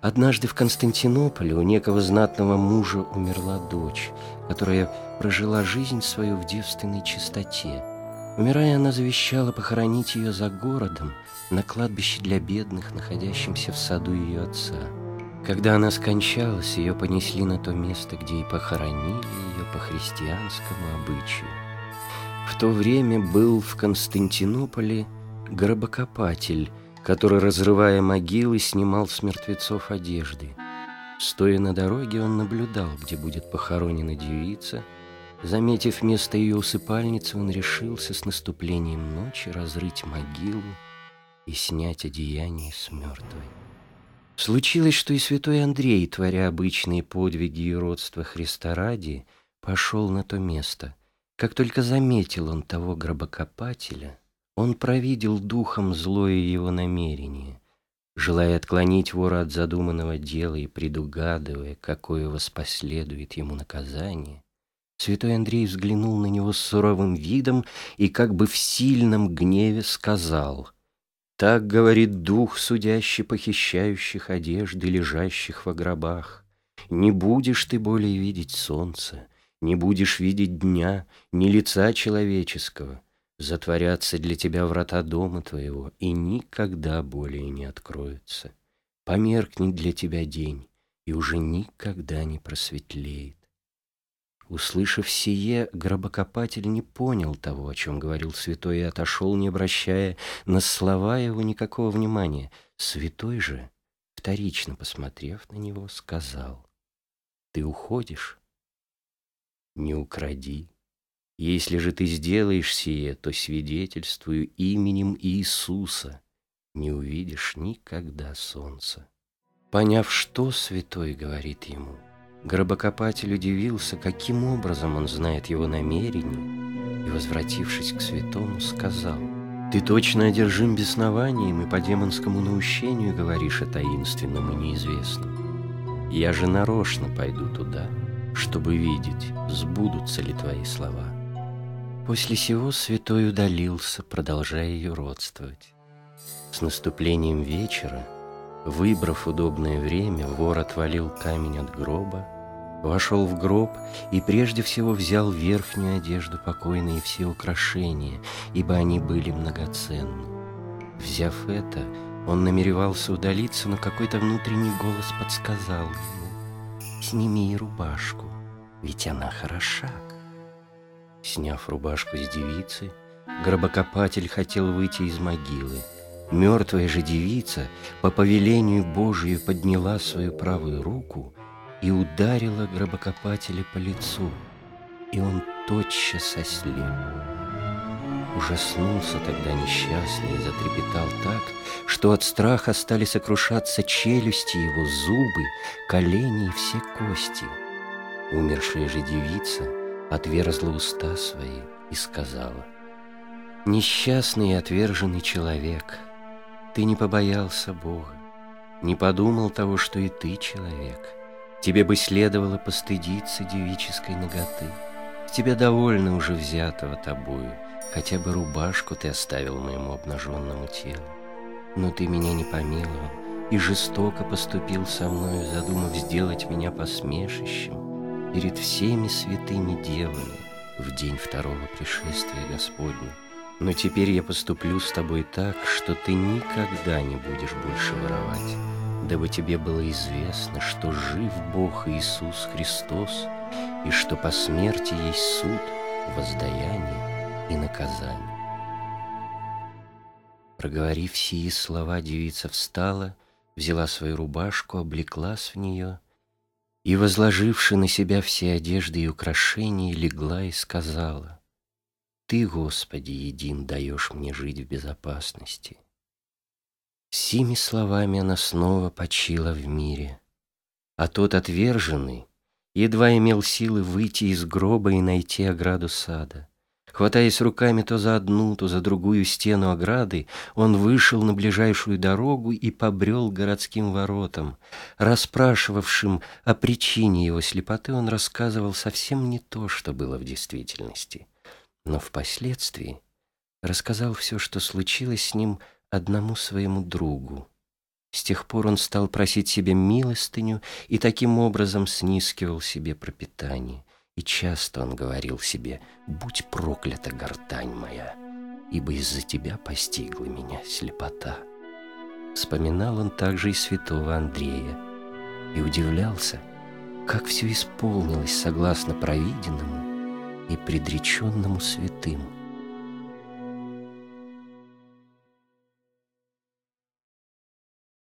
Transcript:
Однажды в Константинополе у некого знатного мужа умерла дочь, которая прожила жизнь свою в девственной чистоте. Умирая, она завещала похоронить ее за городом, на кладбище для бедных, находящемся в саду ее отца. Когда она скончалась, ее понесли на то место, где и похоронили ее по христианскому обычаю. В то время был в Константинополе гробокопатель, который, разрывая могилы, снимал с мертвецов одежды. Стоя на дороге, он наблюдал, где будет похоронена девица. Заметив место ее усыпальницы, он решился с наступлением ночи разрыть могилу и снять одеяние с мертвой. Случилось, что и святой Андрей, творя обычные подвиги и родства Христа ради, пошел на то место. Как только заметил он того гробокопателя, он провидел духом злое его намерение, желая отклонить вора от задуманного дела и предугадывая, какое воспоследует ему наказание. Святой Андрей взглянул на него с суровым видом и как бы в сильном гневе сказал: «Так говорит дух, судящий похищающих одежды, лежащих во гробах. Не будешь ты более видеть солнца, не будешь видеть дня, ни лица человеческого. Затворятся для тебя врата дома твоего, и никогда более не откроются. Померкнет для тебя день, и уже никогда не просветлеет». Услышав сие, гробокопатель не понял того, о чем говорил святой, и отошел, не обращая на слова его никакого внимания. Святой же, вторично посмотрев на него, сказал: «Ты уходишь? Не укради. Если же ты сделаешь сие, то свидетельствую именем Иисуса, не увидишь никогда солнца». Поняв, что святой говорит ему, гробокопатель удивился, каким образом он знает его намерения, и, возвратившись к святому, сказал: «Ты точно одержим беснованием и по демонскому наущению говоришь о таинственном и неизвестном. Я же нарочно пойду туда, чтобы видеть, сбудутся ли твои слова». После сего святой удалился, продолжая ее родствовать. С наступлением вечера, выбрав удобное время, вор отвалил камень от гроба, вошел в гроб и прежде всего взял верхнюю одежду покойной и все украшения, ибо они были многоценны. Взяв это, он намеревался удалиться, но какой-то внутренний голос подсказал ему: «Сними и рубашку, ведь она хороша». Сняв рубашку с девицы, гробокопатель хотел выйти из могилы. Мертвая же девица по повелению Божию подняла свою правую руку и ударила гробокопателя по лицу, и он тотчас ослеп. Ужаснулся тогда несчастный и затрепетал так, что от страха стали сокрушаться челюсти его, зубы, колени и все кости. Умершая же девица отверзла уста свои и сказала: «Несчастный и отверженный человек, ты не побоялся Бога, не подумал того, что и ты человек. Тебе бы следовало постыдиться девической наготы. С тебя довольно уже взятого тобою, хотя бы рубашку ты оставил моему обнаженному телу. Но ты меня не помиловал и жестоко поступил со мною, задумав сделать меня посмешищем перед всеми святыми девами в день второго пришествия Господня. Но теперь я поступлю с тобой так, что ты никогда не будешь больше воровать, дабы тебе было известно, что жив Бог Иисус Христос, и что по смерти есть суд, воздаяние и наказание». Проговорив сии слова, девица встала, взяла свою рубашку, облеклась в нее и, возложивши на себя все одежды и украшения, легла и сказала: «Ты, Господи, един даешь мне жить в безопасности». Сими словами она снова почила в мире, а тот отверженный едва имел силы выйти из гроба и найти ограду сада. Хватаясь руками то за одну, то за другую стену ограды, он вышел на ближайшую дорогу и побрел к городским воротам. Расспрашивавшим о причине его слепоты, он рассказывал совсем не то, что было в действительности, но впоследствии рассказал все, что случилось с ним, одному своему другу. С тех пор он стал просить себе милостыню и таким образом снискивал себе пропитание. И часто он говорил себе: «Будь проклята гортань моя, ибо из-за тебя постигла меня слепота». Вспоминал он также и святого Андрея и удивлялся, как все исполнилось согласно провиденному и предреченному святым.